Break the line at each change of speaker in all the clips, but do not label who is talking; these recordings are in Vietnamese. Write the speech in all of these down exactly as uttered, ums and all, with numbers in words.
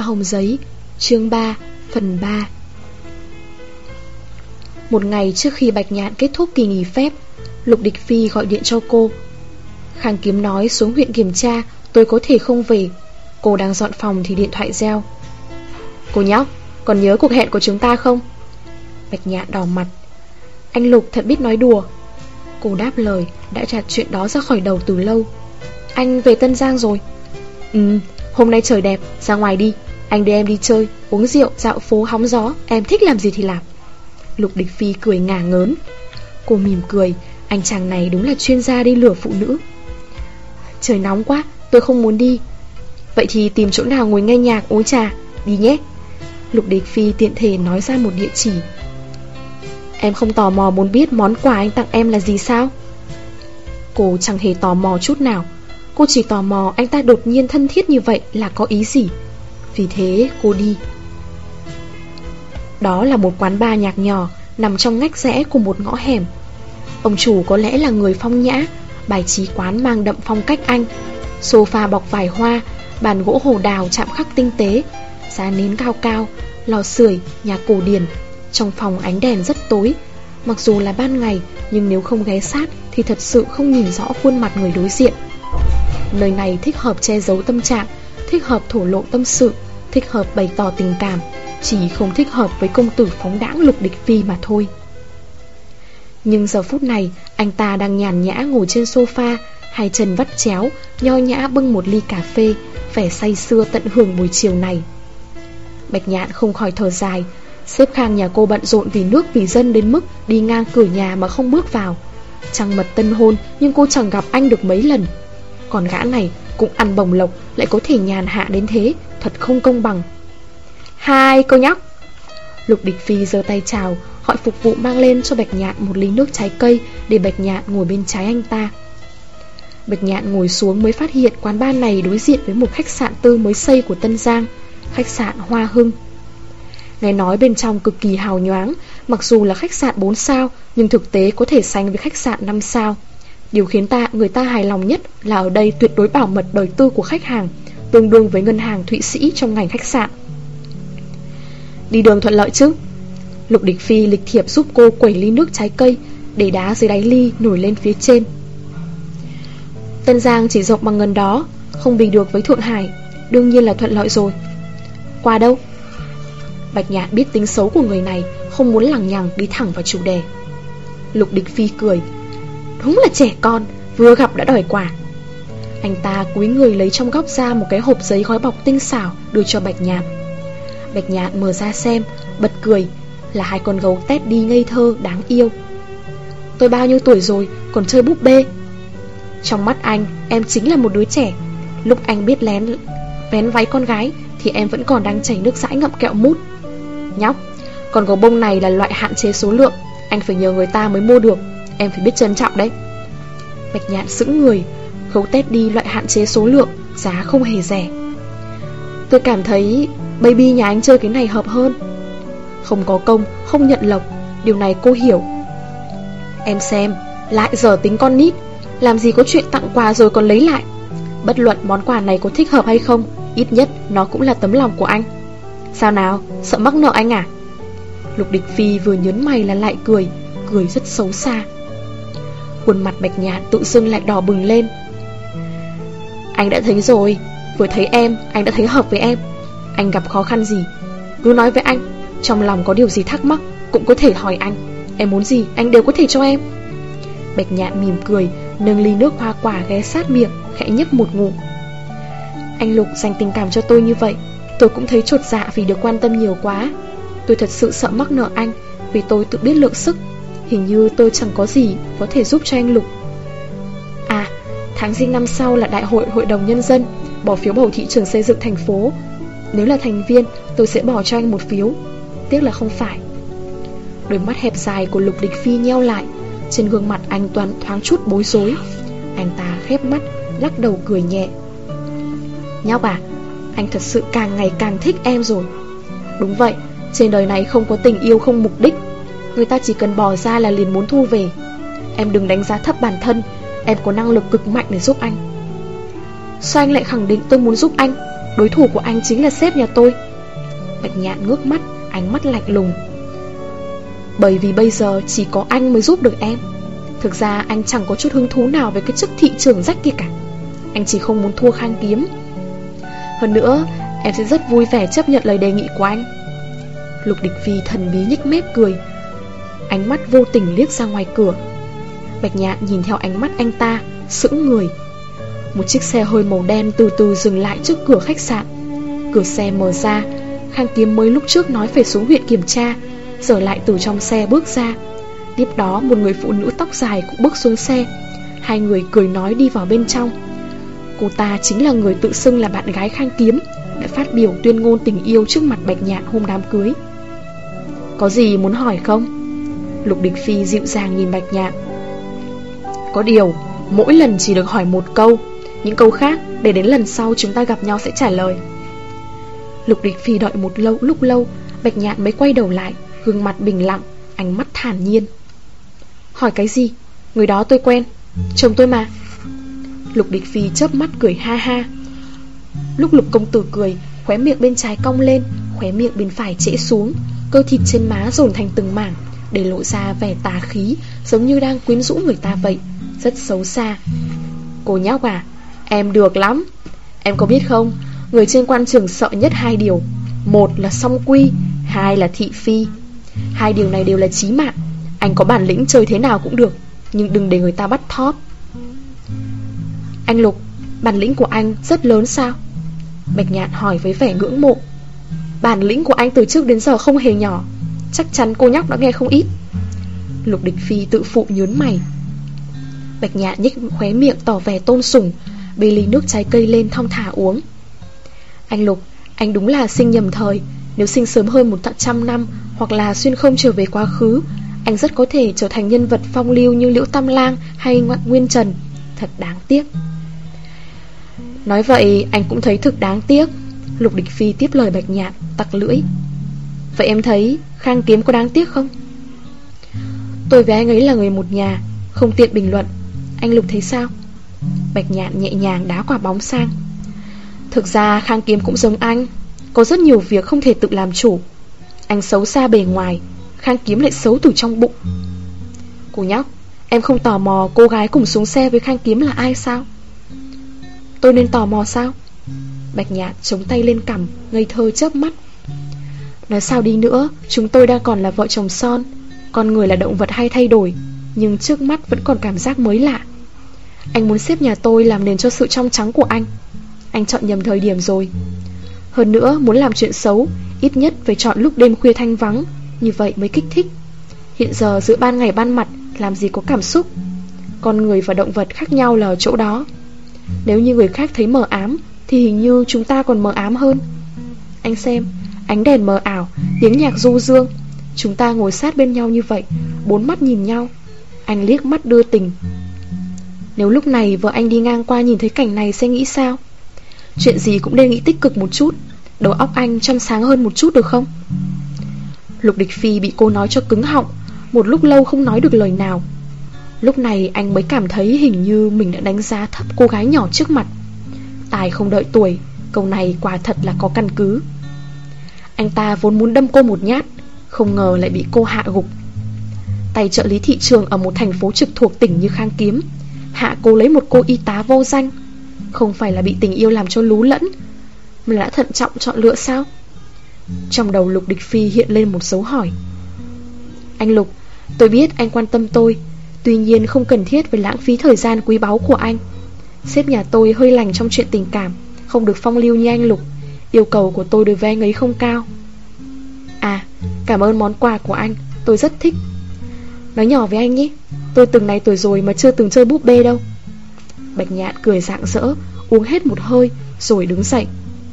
hồng giấy, chương ba, phần ba. Một ngày trước khi Bạch Nhạn kết thúc kỳ nghỉ phép, Lục Địch Phi gọi điện cho cô. Khang Kiếm nói xuống huyện kiểm tra, tôi có thể không về. Cô đang dọn phòng thì điện thoại reo. Cô nhóc, còn nhớ cuộc hẹn của chúng ta không? Bạch Nhạn đỏ mặt. Anh Lục thật biết nói đùa. Cô đáp lời, đã gạt chuyện đó ra khỏi đầu từ lâu. Anh về Tân Giang rồi. Ừ, hôm nay trời đẹp, ra ngoài đi. Anh đưa em đi chơi, uống rượu, dạo phố hóng gió. Em thích làm gì thì làm. Lục Địch Phi cười ngả ngớn. Cô mỉm cười. Anh chàng này đúng là chuyên gia đi lừa phụ nữ. Trời nóng quá, tôi không muốn đi. Vậy thì tìm chỗ nào ngồi nghe nhạc uống trà, đi nhé. Lục Địch Phi tiện thể nói ra một địa chỉ. Em không tò mò muốn biết món quà anh tặng em là gì sao? Cô chẳng hề tò mò chút nào. Cô chỉ tò mò anh ta đột nhiên thân thiết như vậy là có ý gì. Vì thế cô đi. Đó là một quán bar nhạc nhỏ nằm trong ngách rẽ của một ngõ hẻm. Ông chủ có lẽ là người phong nhã. Bài trí quán mang đậm phong cách Anh. Sofa bọc vải hoa, bàn gỗ hồ đào chạm khắc tinh tế, giá nến cao cao, lò sưởi, nhà cổ điển. Trong phòng ánh đèn rất tối. Mặc dù là ban ngày, nhưng nếu không ghé sát thì thật sự không nhìn rõ khuôn mặt người đối diện. Nơi này thích hợp che giấu tâm trạng, thích hợp thổ lộ tâm sự, thích hợp bày tỏ tình cảm, chỉ không thích hợp với công tử phóng đãng Lục Địch Phi mà thôi. Nhưng giờ phút này, anh ta đang nhàn nhã ngồi trên sofa, hai chân vắt chéo, nho nhã bưng một ly cà phê, vẻ say sưa tận hưởng buổi chiều này. Bạch Nhạn không khỏi thở dài. Sếp Khang nhà cô bận rộn vì nước vì dân đến mức đi ngang cửa nhà mà không bước vào. Trăng mật tân hôn nhưng cô chẳng gặp anh được mấy lần. Còn gã này cũng ăn bồng lộc, lại có thể nhàn hạ đến thế, thật không công bằng. Hai cô nhóc. Lục Địch Phi giơ tay chào, gọi phục vụ mang lên cho Bạch Nhạn một ly nước trái cây, để Bạch Nhạn ngồi bên trái anh ta. Bạch Nhạn ngồi xuống mới phát hiện quán bar này đối diện với một khách sạn tư mới xây của Tân Giang, khách sạn Hoa Hưng. Nghe nói bên trong cực kỳ hào nhoáng. Mặc dù là khách sạn bốn sao, nhưng thực tế có thể sánh với khách sạn năm sao. Điều khiến ta người ta hài lòng nhất là ở đây tuyệt đối bảo mật đời tư của khách hàng, tương đương với ngân hàng Thụy Sĩ trong ngành khách sạn. Đi đường thuận lợi chứ? Lục Địch Phi lịch thiệp giúp cô quẩy ly nước trái cây, để đá dưới đáy ly nổi lên phía trên. Tân Giang chỉ rộng bằng ngần đó, không bì được với Thượng Hải, đương nhiên là thuận lợi rồi. Qua đâu? Bạch Nhạn biết tính xấu của người này, không muốn lằng nhằng đi thẳng vào chủ đề. Lục Địch Phi cười. Đúng là trẻ con, vừa gặp đã đòi quà. Anh ta cúi người lấy trong góc ra một cái hộp giấy gói bọc tinh xảo, đưa cho Bạch Nhạn. Bạch Nhạn mở ra xem, bật cười. Là hai con gấu Teddy ngây thơ đáng yêu. Tôi bao nhiêu tuổi rồi còn chơi búp bê? Trong mắt anh, em chính là một đứa trẻ. Lúc anh biết lén vén váy con gái thì em vẫn còn đang chảy nước dãi ngậm kẹo mút. Nhóc, con gấu bông này là loại hạn chế số lượng, anh phải nhờ người ta mới mua được. Em phải biết trân trọng đấy. Bạch Nhạn sững người. Gấu Teddy loại hạn chế số lượng, giá không hề rẻ. Tôi cảm thấy baby nhà anh chơi cái này hợp hơn. Không có công, không nhận lộc, điều này cô hiểu. Em xem, lại giờ tính con nít. Làm gì có chuyện tặng quà rồi còn lấy lại. Bất luận món quà này có thích hợp hay không, ít nhất nó cũng là tấm lòng của anh. Sao nào, sợ mắc nợ anh à? Lục Địch Phi vừa nhớn mày là lại cười, cười rất xấu xa. Khuôn mặt Bạch Nhạn tự dưng lại đỏ bừng lên. Anh đã thấy rồi, vừa thấy em, anh đã thấy hợp với em. Anh gặp khó khăn gì, cứ nói với anh. Trong lòng có điều gì thắc mắc, cũng có thể hỏi anh. Em muốn gì, anh đều có thể cho em. Bạch Nhạn mỉm cười, nâng ly nước hoa quả ghé sát miệng, khẽ nhấp một ngụm. Anh Lục dành tình cảm cho tôi như vậy, tôi cũng thấy chột dạ vì được quan tâm nhiều quá. Tôi thật sự sợ mắc nợ anh, vì tôi tự biết lượng sức. Hình như tôi chẳng có gì có thể giúp cho anh Lục. À, tháng riêng năm sau là đại hội hội đồng nhân dân, bỏ phiếu bầu thị trường xây dựng thành phố. Nếu là thành viên, tôi sẽ bỏ cho anh một phiếu. Tiếc là không phải. Đôi mắt hẹp dài của Lục Địch Phi nheo lại. Trên gương mặt anh toàn thoáng chút bối rối. Anh ta khép mắt, lắc đầu cười nhẹ. Nhóc à, anh thật sự càng ngày càng thích em rồi. Đúng vậy, trên đời này không có tình yêu không mục đích. Người ta chỉ cần bỏ ra là liền muốn thu về. Em đừng đánh giá thấp bản thân. Em có năng lực cực mạnh để giúp anh. Sao anh lại khẳng định tôi muốn giúp anh? Đối thủ của anh chính là sếp nhà tôi. Bạch Nhạn ngước mắt, ánh mắt lạnh lùng. Bởi vì bây giờ chỉ có anh mới giúp được em. Thực ra anh chẳng có chút hứng thú nào với cái chức thị trưởng rách kia cả. Anh chỉ không muốn thua Khang Kiếm. Hơn nữa, em sẽ rất vui vẻ chấp nhận lời đề nghị của anh. Lục Địch Phi thần bí nhếch mép cười, ánh mắt vô tình liếc ra ngoài cửa. Bạch Nhạn nhìn theo ánh mắt anh ta, sững người. Một chiếc xe hơi màu đen từ từ dừng lại trước cửa khách sạn. Cửa xe mở ra. Khang Kiếm mới lúc trước nói phải xuống huyện kiểm tra, giờ lại từ trong xe bước ra. Tiếp đó một người phụ nữ tóc dài cũng bước xuống xe. Hai người cười nói đi vào bên trong. Cô ta chính là người tự xưng là bạn gái Khang Kiếm, đã phát biểu tuyên ngôn tình yêu trước mặt Bạch Nhạn hôm đám cưới. Có gì muốn hỏi không? Lục Địch Phi dịu dàng nhìn Bạch Nhạn. Có điều, mỗi lần chỉ được hỏi một câu, những câu khác để đến lần sau chúng ta gặp nhau sẽ trả lời. Lục Địch Phi đợi một lâu lúc lâu, Bạch Nhạn mới quay đầu lại, gương mặt bình lặng, ánh mắt thản nhiên. Hỏi cái gì? Người đó tôi quen, chồng tôi mà. Lục Địch Phi chớp mắt cười ha ha. Lúc Lục công tử cười, khóe miệng bên trái cong lên, khóe miệng bên phải trễ xuống, cơ thịt trên má dồn thành từng mảng, để lộ ra vẻ tà khí, giống như đang quyến rũ người ta vậy, rất xấu xa. Cô nhóc à, em được lắm. Em có biết không, người trên quan trường sợ nhất hai điều. Một là song quy, hai là thị phi. Hai điều này đều là chí mạng. Anh có bản lĩnh chơi thế nào cũng được, nhưng đừng để người ta bắt thóp. Anh Lục, bản lĩnh của anh rất lớn sao? Bạch Nhạn hỏi với vẻ ngưỡng mộ. Bản lĩnh của anh từ trước đến giờ không hề nhỏ, chắc chắn cô nhóc đã nghe không ít. Lục Địch Phi tự phụ nhướng mày. Bạch Nhạn nhếch khóe miệng tỏ vẻ tôn sùng, bê ly nước trái cây lên thong thả uống. Anh Lục, anh đúng là sinh nhầm thời. Nếu sinh sớm hơn một trăm năm, hoặc là xuyên không trở về quá khứ, anh rất có thể trở thành nhân vật phong lưu như Liễu Tam Lang hay Nguyên Trần. Thật đáng tiếc. Nói vậy anh cũng thấy thực đáng tiếc. Lục Địch Phi tiếp lời Bạch Nhạn, tặc lưỡi. Vậy em thấy Khang Kiếm có đáng tiếc không? Tôi với anh ấy là người một nhà, không tiện bình luận. Anh Lục thấy sao? Bạch Nhạn nhẹ nhàng đá quả bóng sang. Thực ra Khang Kiếm cũng giống anh, có rất nhiều việc không thể tự làm chủ. Anh xấu xa bề ngoài, Khang Kiếm lại xấu từ trong bụng. Cô nhóc, em không tò mò cô gái cùng xuống xe với Khang Kiếm là ai sao? Tôi nên tò mò sao? Bạch Nhạn chống tay lên cằm, ngây thơ chớp mắt. Nói sao đi nữa, chúng tôi đang còn là vợ chồng son. Con người là động vật hay thay đổi, nhưng trước mắt vẫn còn cảm giác mới lạ. Anh muốn xếp nhà tôi làm nền cho sự trong trắng của anh. Anh chọn nhầm thời điểm rồi. Hơn nữa, muốn làm chuyện xấu, ít nhất phải chọn lúc đêm khuya thanh vắng, như vậy mới kích thích. Hiện giờ giữa ban ngày ban mặt, làm gì có cảm xúc. Con người và động vật khác nhau là ở chỗ đó. Nếu như người khác thấy mờ ám, thì hình như chúng ta còn mờ ám hơn. Anh xem, ánh đèn mờ ảo, tiếng nhạc du dương. Chúng ta ngồi sát bên nhau như vậy, bốn mắt nhìn nhau. Anh liếc mắt đưa tình. Nếu lúc này vợ anh đi ngang qua nhìn thấy cảnh này sẽ nghĩ sao? Chuyện gì cũng nên nghĩ tích cực một chút, đầu óc anh trong sáng hơn một chút được không? Lục Địch Phi bị cô nói cho cứng họng, một lúc lâu không nói được lời nào. Lúc này anh mới cảm thấy hình như mình đã đánh giá thấp cô gái nhỏ trước mặt. Tài không đợi tuổi, câu này quả thật là có căn cứ. Anh ta vốn muốn đâm cô một nhát, không ngờ lại bị cô hạ gục. Tay trợ lý thị trường ở một thành phố trực thuộc tỉnh như Khang Kiếm, hạ cô lấy một cô y tá vô danh. Không phải là bị tình yêu làm cho lú lẫn, mà đã thận trọng chọn lựa sao? Trong đầu Lục Địch Phi hiện lên một dấu hỏi. Anh Lục, tôi biết anh quan tâm tôi, tuy nhiên không cần thiết phải lãng phí thời gian quý báu của anh. Sếp nhà tôi hơi lành trong chuyện tình cảm, không được phong lưu như anh Lục. Yêu cầu của tôi đối với anh ấy không cao. À, cảm ơn món quà của anh, tôi rất thích. Nói nhỏ với anh nhé, tôi từng này tuổi rồi mà chưa từng chơi búp bê đâu. Bạch Nhạn cười rạng rỡ, uống hết một hơi rồi đứng dậy.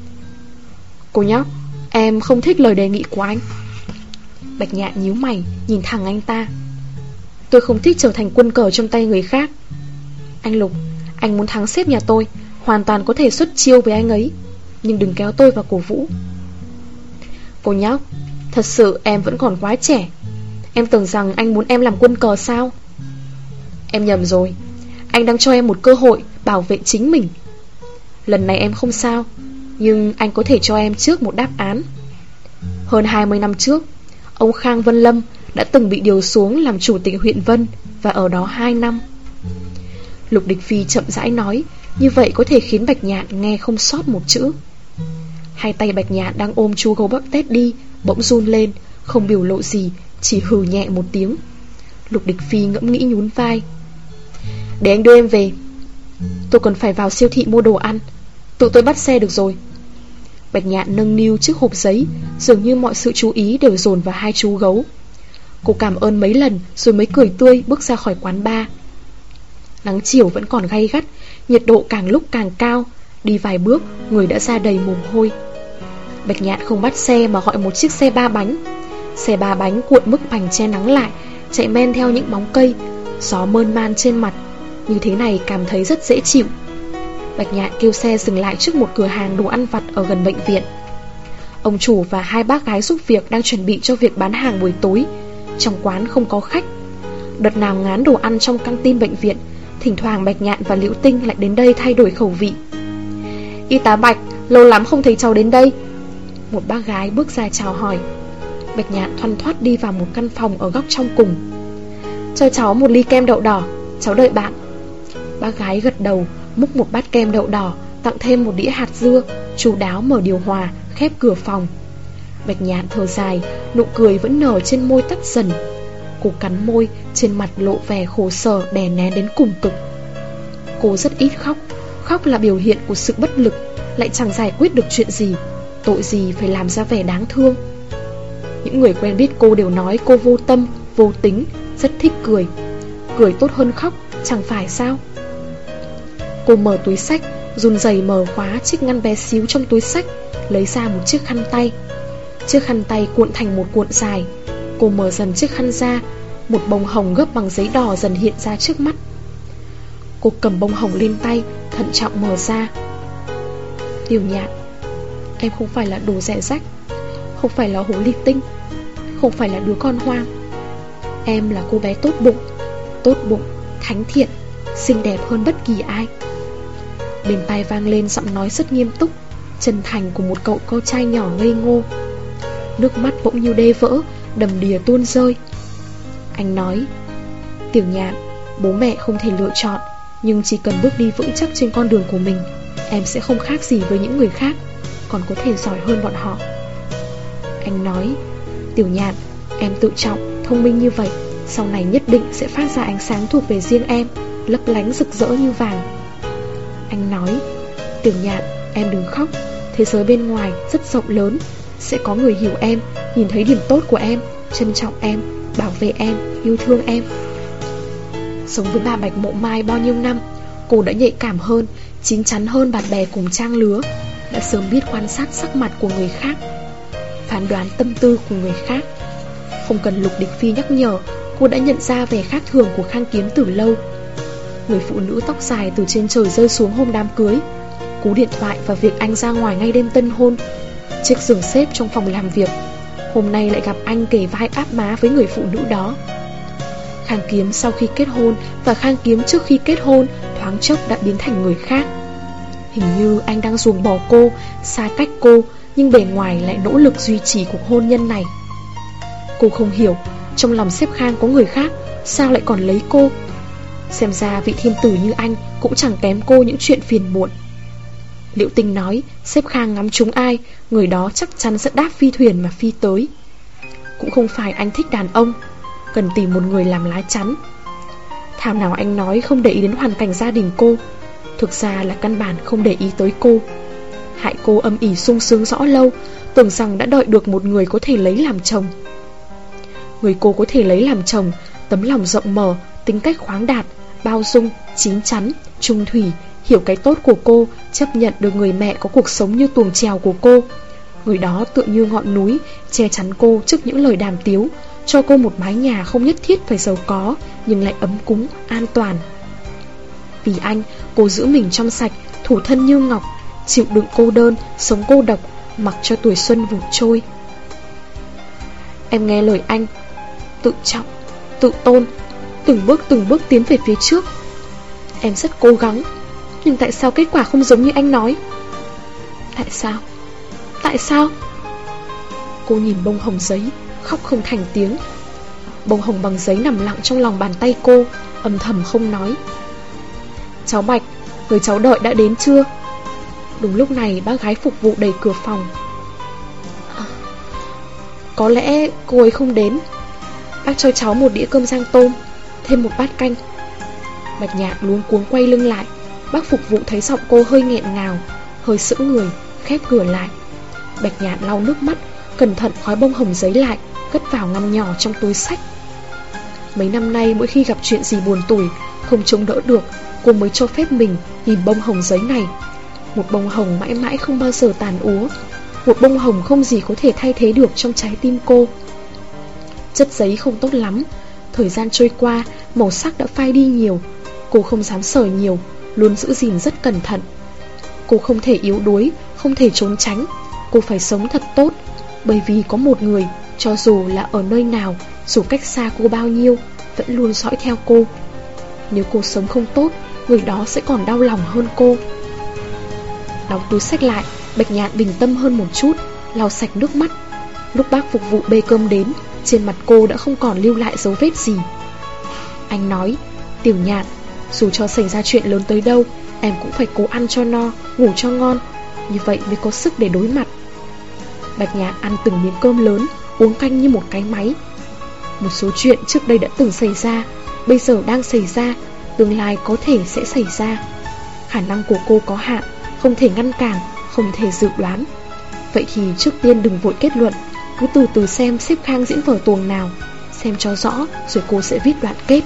Cô nhóc, em không thích lời đề nghị của anh. Bạch Nhạn nhíu mày, nhìn thẳng anh ta. Tôi không thích trở thành quân cờ trong tay người khác. Anh Lục, anh muốn thắng sếp nhà tôi, hoàn toàn có thể xuất chiêu với anh ấy, nhưng đừng kéo tôi vào cổ vũ. Cô nhóc, thật sự em vẫn còn quá trẻ. Em tưởng rằng anh muốn em làm quân cờ sao? Em nhầm rồi. Anh đang cho em một cơ hội bảo vệ chính mình. Lần này em không sao. Nhưng anh có thể cho em trước một đáp án. Hơn hai mươi năm trước, ông Khang Vân Lâm đã từng bị điều xuống làm chủ tịch huyện Vân, và ở đó hai năm. Lục Địch Phi chậm rãi nói, như vậy có thể khiến Bạch Nhạn nghe không sót một chữ. Hai tay Bạch Nhạn đang ôm chú gấu bắp tét đi bỗng run lên, không biểu lộ gì, chỉ hừ nhẹ một tiếng. Lục Địch Phi ngẫm nghĩ nhún vai. Để anh đưa em về. Tôi còn phải vào siêu thị mua đồ ăn. Tụi tôi bắt xe được rồi. Bạch Nhạn nâng niu chiếc hộp giấy, dường như mọi sự chú ý đều dồn vào hai chú gấu. Cô cảm ơn mấy lần rồi mới cười tươi bước ra khỏi quán bar. Nắng chiều vẫn còn gay gắt, nhiệt độ càng lúc càng cao. Đi vài bước, người đã ra đầy mồ hôi. Bạch Nhạn không bắt xe mà gọi một chiếc xe ba bánh. Xe ba bánh cuộn bức mành che nắng lại, chạy men theo những bóng cây. Gió mơn man trên mặt. Như thế này cảm thấy rất dễ chịu. Bạch Nhạn kêu xe dừng lại trước một cửa hàng đồ ăn vặt ở gần bệnh viện. Ông chủ và hai bác gái giúp việc đang chuẩn bị cho việc bán hàng buổi tối. Trong quán không có khách. Đợt nào ngán đồ ăn trong căng tin bệnh viện, thỉnh thoảng Bạch Nhạn và Liễu Tinh lại đến đây thay đổi khẩu vị. Y tá Bạch, lâu lắm không thấy cháu đến đây. Một bác gái bước ra chào hỏi. Bạch Nhạn thoăn thoắt đi vào một căn phòng ở góc trong cùng. Cho cháu một ly kem đậu đỏ, cháu đợi bạn. Bác gái gật đầu, múc một bát kem đậu đỏ, tặng thêm một đĩa hạt dưa, chu đáo mở điều hòa, khép cửa phòng. Bạch Nhạn thở dài, nụ cười vẫn nở trên môi tắt dần. Cô cắn môi, trên mặt lộ vẻ khổ sở đè nén đến cùng cực. Cô rất ít khóc. Khóc là biểu hiện của sự bất lực, lại chẳng giải quyết được chuyện gì. Tội gì phải làm ra vẻ đáng thương. Những người quen biết cô đều nói cô vô tâm, vô tính, rất thích cười. Cười tốt hơn khóc, chẳng phải sao? Cô mở túi xách, run rẩy mở khóa chiếc ngăn bé xíu trong túi xách, lấy ra một chiếc khăn tay. Chiếc khăn tay cuộn thành một cuộn dài. Cô mở dần chiếc khăn ra. Một bông hồng gấp bằng giấy đỏ dần hiện ra trước mắt. Cô cầm bông hồng lên tay, thận trọng mở ra. Tiểu Nhạn, em không phải là đồ rẻ rách, không phải là hồ ly tinh, không phải là đứa con hoang. Em là cô bé tốt bụng, tốt bụng, thánh thiện, xinh đẹp hơn bất kỳ ai. Bên tai vang lên giọng nói rất nghiêm túc, chân thành của một cậu con trai nhỏ ngây ngô. Nước mắt bỗng như đê vỡ, đầm đìa tuôn rơi. Anh nói, Tiểu Nhạn, bố mẹ không thể lựa chọn, nhưng chỉ cần bước đi vững chắc trên con đường của mình, em sẽ không khác gì với những người khác, còn có thể giỏi hơn bọn họ. Anh nói, Tiểu Nhạn, em tự trọng, thông minh như vậy, sau này nhất định sẽ phát ra ánh sáng thuộc về riêng em, lấp lánh rực rỡ như vàng. Anh nói, Tiểu Nhạn, em đừng khóc, thế giới bên ngoài rất rộng lớn, sẽ có người hiểu em, nhìn thấy điểm tốt của em, trân trọng em, bảo vệ em, yêu thương em. Sống với bà Bạch Mộ Mai bao nhiêu năm, cô đã nhạy cảm hơn, chín chắn hơn bạn bè cùng trang lứa, đã sớm biết quan sát sắc mặt của người khác, phán đoán tâm tư của người khác. Không cần Lục Địch Phi nhắc nhở, cô đã nhận ra vẻ khác thường của Khang Kiếm từ lâu. Người phụ nữ tóc dài từ trên trời rơi xuống hôm đám cưới, cú điện thoại và việc anh ra ngoài ngay đêm tân hôn, chiếc giường xếp trong phòng làm việc, hôm nay lại gặp anh kề vai áp má với người phụ nữ đó. Khang Kiếm sau khi kết hôn và Khang Kiếm trước khi kết hôn thoáng chốc đã biến thành người khác. Hình như anh đang ruồng bỏ cô, xa cách cô, nhưng bề ngoài lại nỗ lực duy trì cuộc hôn nhân này. Cô không hiểu, trong lòng sếp Khang có người khác, sao lại còn lấy cô? Xem ra vị thiên tử như anh cũng chẳng kém cô những chuyện phiền muộn. Liễu Tinh nói, sếp Khang ngắm trúng ai, người đó chắc chắn sẽ đáp phi thuyền mà phi tới. Cũng không phải anh thích đàn ông, cần tìm một người làm lá chắn. Thảo nào anh nói không để ý đến hoàn cảnh gia đình cô, thực ra là căn bản không để ý tới cô. Hại cô âm ỉ sung sướng rõ lâu, tưởng rằng đã đợi được một người có thể lấy làm chồng. Người cô có thể lấy làm chồng, tấm lòng rộng mở, tính cách khoáng đạt, bao dung, chín chắn, trung thủy, hiểu cái tốt của cô, chấp nhận được người mẹ có cuộc sống như tuồng chèo của cô. Người đó tựa như ngọn núi, che chắn cô trước những lời đàm tiếu, cho cô một mái nhà không nhất thiết phải giàu có, nhưng lại ấm cúng, an toàn. Vì anh, cô giữ mình trong sạch, thủ thân như ngọc, chịu đựng cô đơn, sống cô độc, mặc cho tuổi xuân vụt trôi. Em nghe lời anh, tự trọng, tự tôn, từng bước từng bước tiến về phía trước. Em rất cố gắng, nhưng tại sao kết quả không giống như anh nói? Tại sao? Tại sao? Cô nhìn bông hồng giấy, khóc không thành tiếng. Bông hồng bằng giấy nằm lặng trong lòng bàn tay cô, âm thầm không nói. Cháu Bạch, người cháu đợi đã đến chưa? Đúng lúc này bác gái phục vụ đẩy cửa phòng. À, có lẽ cô ấy không đến. Bác cho cháu một đĩa cơm rang tôm, thêm một bát canh. Bạch Nhạn luống cuống quay lưng lại. Bác phục vụ thấy giọng cô hơi nghẹn ngào, hơi sững người, khép cửa lại. Bạch Nhạn lau nước mắt, cẩn thận gói bông hồng giấy lại, cất vào ngăn nhỏ trong túi xách. Mấy năm nay mỗi khi gặp chuyện gì buồn tủi, không chống đỡ được, cô mới cho phép mình nhìn bông hồng giấy này. Một bông hồng mãi mãi không bao giờ tàn úa, một bông hồng không gì có thể thay thế được trong trái tim cô. Chất giấy không tốt lắm, thời gian trôi qua, màu sắc đã phai đi nhiều. Cô không dám sờ nhiều, luôn giữ gìn rất cẩn thận. Cô không thể yếu đuối, không thể trốn tránh. Cô phải sống thật tốt, bởi vì có một người, cho dù là ở nơi nào, dù cách xa cô bao nhiêu, vẫn luôn dõi theo cô. Nếu cô sống không tốt, người đó sẽ còn đau lòng hơn cô. Đóng túi xách lại, Bạch Nhạn bình tâm hơn một chút, lau sạch nước mắt. Lúc bác phục vụ bê cơm đến, trên mặt cô đã không còn lưu lại dấu vết gì. Anh nói, Tiểu Nhạn, dù cho xảy ra chuyện lớn tới đâu, em cũng phải cố ăn cho no, ngủ cho ngon, như vậy mới có sức để đối mặt. Bạch Nhạn ăn từng miếng cơm lớn, uống canh như một cái máy. Một số chuyện trước đây đã từng xảy ra, bây giờ đang xảy ra, tương lai có thể sẽ xảy ra. Khả năng của cô có hạn, không thể ngăn cản, không thể dự đoán. Vậy thì trước tiên đừng vội kết luận, cứ từ từ xem Xếp Khang diễn vở tuồng nào, xem cho rõ rồi cô sẽ viết đoạn kết.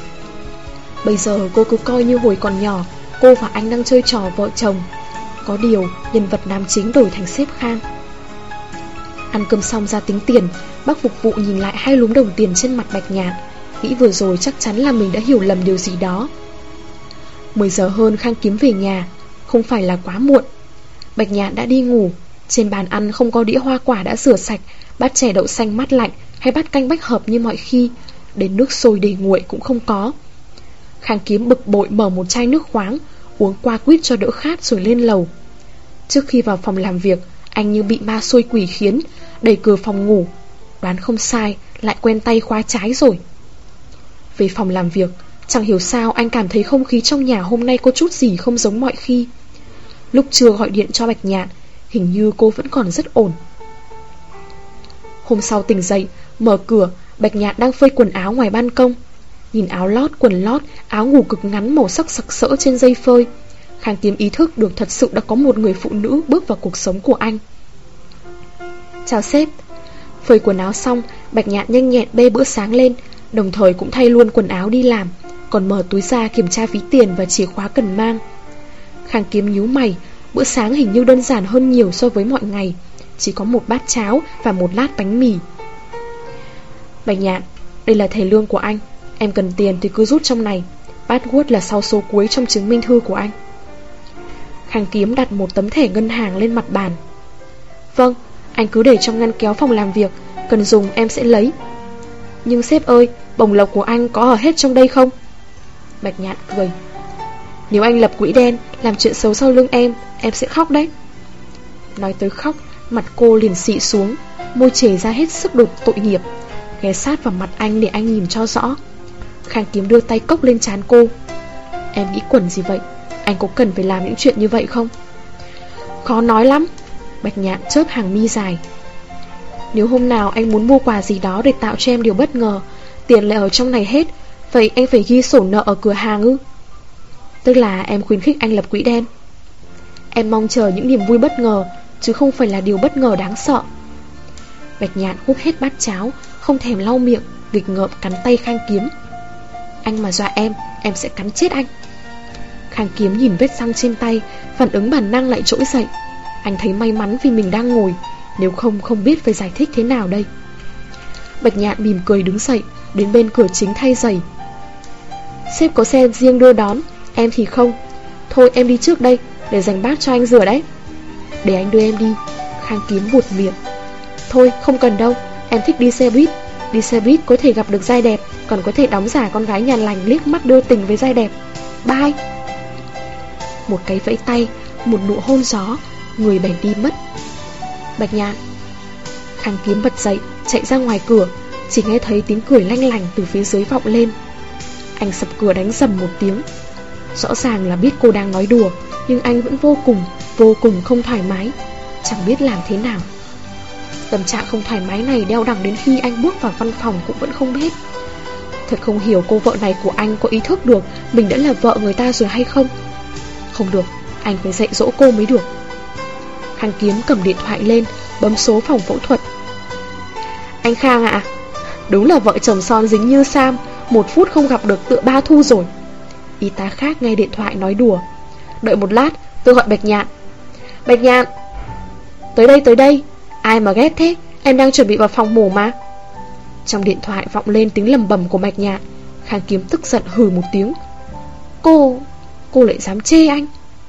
Bây giờ cô cứ coi như hồi còn nhỏ, cô và anh đang chơi trò vợ chồng. Có điều nhân vật nam chính đổi thành Xếp Khang. Ăn cơm xong ra tính tiền, bác phục vụ nhìn lại hai lúm đồng tiền trên mặt Bạch Nhạn, nghĩ vừa rồi chắc chắn là mình đã hiểu lầm điều gì đó. Mười giờ hơn Khang Kiếm về nhà, không phải là quá muộn. Bạch Nhạn đã đi ngủ. Trên bàn ăn không có đĩa hoa quả đã rửa sạch, bát chè đậu xanh mát lạnh hay bát canh bách hợp như mọi khi, đến nước sôi để nguội cũng không có. Khang Kiếm bực bội mở một chai nước khoáng, uống qua quýt cho đỡ khát rồi lên lầu. Trước khi vào phòng làm việc, anh như bị ma xôi quỷ khiến, đẩy cửa phòng ngủ. Đoán không sai, lại quen tay khóa trái rồi. Về phòng làm việc, chẳng hiểu sao anh cảm thấy không khí trong nhà hôm nay có chút gì không giống mọi khi. Lúc trưa gọi điện cho Bạch Nhạn, hình như cô vẫn còn rất ổn. Hôm sau tỉnh dậy, mở cửa, Bạch Nhạn đang phơi quần áo ngoài ban công. Nhìn áo lót, quần lót, áo ngủ cực ngắn màu sắc sặc sỡ trên dây phơi, Khang Kiếm ý thức được thật sự đã có một người phụ nữ bước vào cuộc sống của anh. Chào sếp. Phơi quần áo xong, Bạch Nhạn nhanh nhẹn bê bữa sáng lên, đồng thời cũng thay luôn quần áo đi làm, còn mở túi ra kiểm tra ví tiền và chìa khóa cần mang. Khang Kiếm nhíu mày, bữa sáng hình như đơn giản hơn nhiều so với mọi ngày, chỉ có một bát cháo và một lát bánh mì. Bạch Nhạn, đây là thẻ lương của anh, em cần tiền thì cứ rút trong này, password là sau số cuối trong chứng minh thư của anh. Khang Kiếm đặt một tấm thẻ ngân hàng lên mặt bàn. Vâng, anh cứ để trong ngăn kéo phòng làm việc, cần dùng em sẽ lấy. Nhưng sếp ơi, bổng lộc của anh có ở hết trong đây không? Bạch Nhạn cười. Nếu anh lập quỹ đen, làm chuyện xấu sau lưng em, em sẽ khóc đấy. Nói tới khóc, mặt cô liền xị xuống, môi chề ra hết sức đột tội nghiệp, ghé sát vào mặt anh để anh nhìn cho rõ. Khang Kiếm đưa tay cốc lên trán cô. Em nghĩ quẩn gì vậy? Anh có cần phải làm những chuyện như vậy không? Khó nói lắm. Bạch Nhạn chớp hàng mi dài. Nếu hôm nào anh muốn mua quà gì đó để tạo cho em điều bất ngờ, tiền lại ở trong này hết, vậy anh phải ghi sổ nợ ở cửa hàng ư? Tức là em khuyến khích anh lập quỹ đen. Em mong chờ những niềm vui bất ngờ, chứ không phải là điều bất ngờ đáng sợ. Bạch Nhạn húp hết bát cháo, không thèm lau miệng, nghịch ngợm cắn tay Khang Kiếm. Anh mà dọa em, em sẽ cắn chết anh. Khang Kiếm nhìn vết răng trên tay, phản ứng bản năng lại trỗi dậy. Anh thấy may mắn vì mình đang ngồi, nếu không không biết phải giải thích thế nào đây. Bạch Nhạn mỉm cười đứng dậy, đến bên cửa chính thay giày. Sếp có xe riêng đưa đón, em thì không. Thôi em đi trước đây, để dành bát cho anh rửa đấy. Để anh đưa em đi. Khang Kiếm buột miệng. Thôi không cần đâu, em thích đi xe buýt. Đi xe buýt có thể gặp được giai đẹp, còn có thể đóng giả con gái nhà lành liếc mắt đưa tình với giai đẹp. Bye. Một cái vẫy tay, một nụ hôn gió, người bèn đi mất. Bạch Nhạn. Khang Kiếm bật dậy, chạy ra ngoài cửa, chỉ nghe thấy tiếng cười lanh lảnh từ phía dưới vọng lên. Anh sập cửa đánh rầm một tiếng. Rõ ràng là biết cô đang nói đùa, nhưng anh vẫn vô cùng, vô cùng không thoải mái, chẳng biết làm thế nào. Tâm trạng không thoải mái này đeo đẳng đến khi anh bước vào văn phòng cũng vẫn không hết. Thật không hiểu cô vợ này của anh có ý thức được mình đã là vợ người ta rồi hay không. Không được, anh phải dạy dỗ cô mới được. Khang Kiếm cầm điện thoại lên, bấm số phòng phẫu thuật. Anh Khang ạ, à, đúng là vợ chồng son dính như Sam, một phút không gặp được tựa ba thu rồi. Y tá khác nghe điện thoại nói đùa. Đợi một lát, tôi gọi Bạch Nhạn. Bạch Nhạn, tới đây tới đây. Ai mà ghét thế, em đang chuẩn bị vào phòng mổ mà. Trong điện thoại vọng lên tiếng lầm bầm của Bạch Nhạn. Khang Kiếm tức giận hừ một tiếng. Cô, cô lại dám chê anh.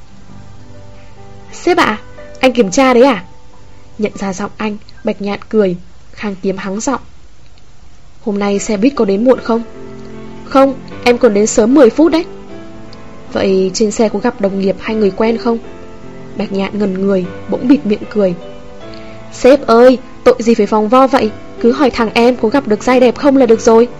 Sếp ạ, à, anh kiểm tra đấy à? Nhận ra giọng anh, Bạch Nhạn cười. Khang Kiếm hắng giọng. Hôm nay xe buýt có đến muộn không? Không, em còn đến sớm mười phút đấy. Vậy trên xe có gặp đồng nghiệp hay người quen không? Bạch Nhạn ngần người, bỗng bịt miệng cười. Sếp ơi, tội gì phải vòng vo vậy, cứ hỏi thằng em có gặp được giai đẹp không là được rồi.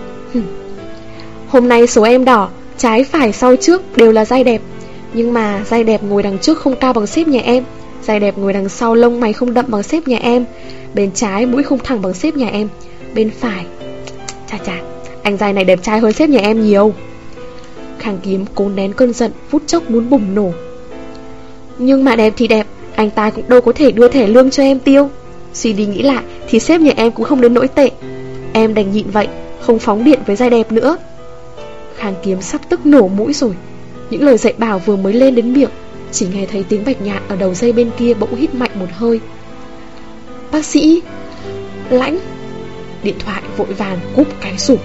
Hôm nay số em đỏ, trái phải sau trước đều là giai đẹp. Nhưng mà giai đẹp ngồi đằng trước không cao bằng sếp nhà em, giai đẹp ngồi đằng sau lông mày không đậm bằng sếp nhà em, bên trái mũi không thẳng bằng sếp nhà em, bên phải... Chà chà, anh giai này đẹp trai hơn sếp nhà em nhiều. Khang Kiếm cố nén cơn giận, phút chốc muốn bùng nổ. Nhưng mà đẹp thì đẹp, anh ta cũng đâu có thể đưa thẻ lương cho em tiêu. Suy đi nghĩ lại thì sếp nhà em cũng không đến nỗi tệ. Em đành nhịn vậy, không phóng điện với giai đẹp nữa. Khang Kiếm sắp tức nổ mũi rồi. Những lời dạy bảo vừa mới lên đến miệng, chỉ nghe thấy tiếng Bạch Nhạn ở đầu dây bên kia bỗng hít mạnh một hơi. Bác sĩ Lãnh. Điện thoại vội vàng cúp cái sụp.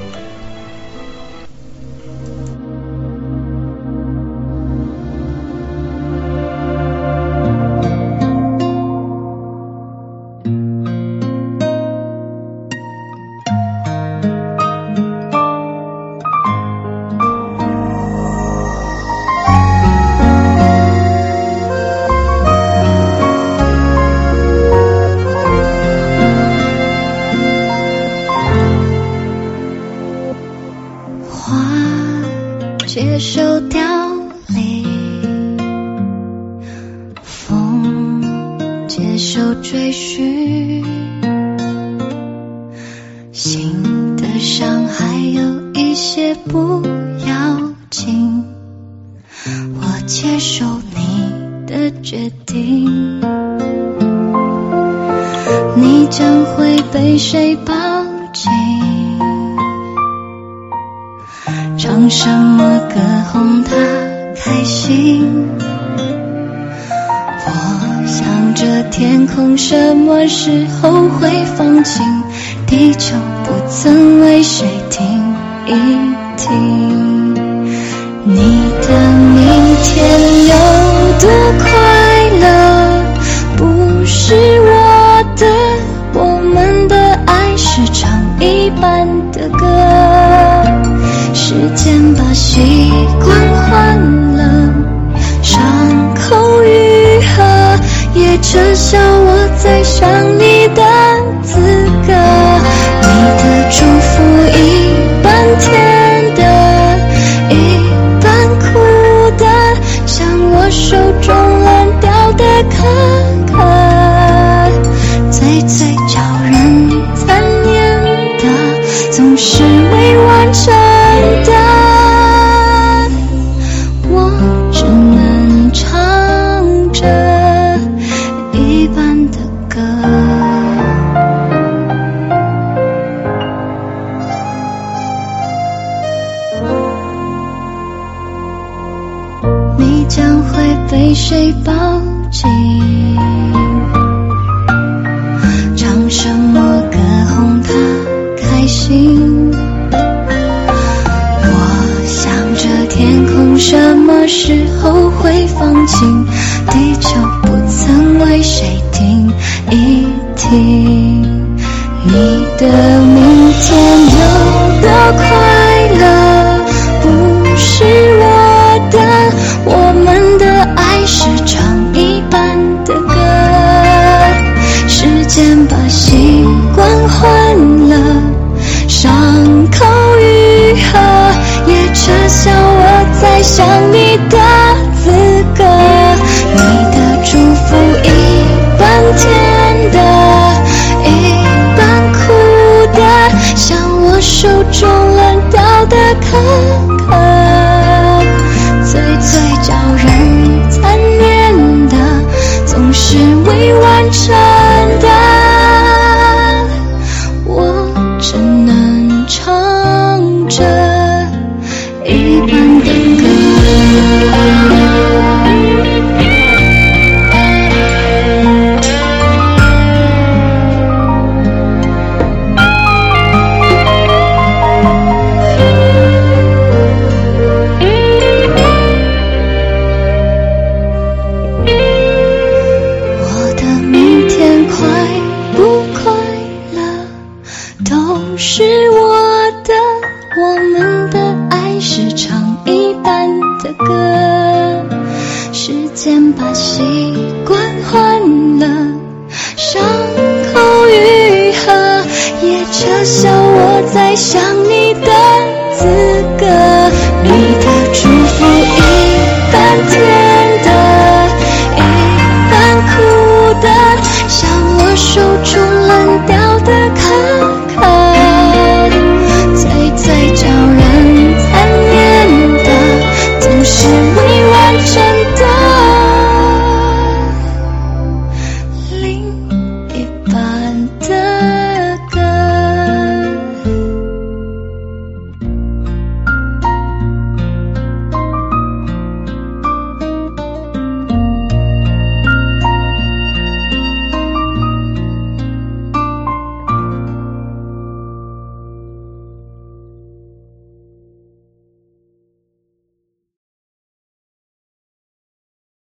时候会放晴，地球不曾为谁停一停。你的明天有多快乐，不是我的，我们的爱是唱一半的歌。时间把习惯换了，伤口愈合，也撤销我再想你的资格。你的祝福一半甜的，一半苦的，像我手中烂掉的可可。最最叫人残念的，总是未完成的，我只能唱着一半的歌。你将会被谁抱紧？唱什么歌哄他开心？ 欢了，伤口愈合，也撤销我再想你的资格。你的祝福一半甜的，一半苦的，像我手中烂掉的可可，最最叫人残念的，总是未完成的，我只能唱着一半的歌。我的明天快不快乐都是我的，我们的爱是唱一半的歌，时间把习惯换了，伤口愈合，也撤销我再想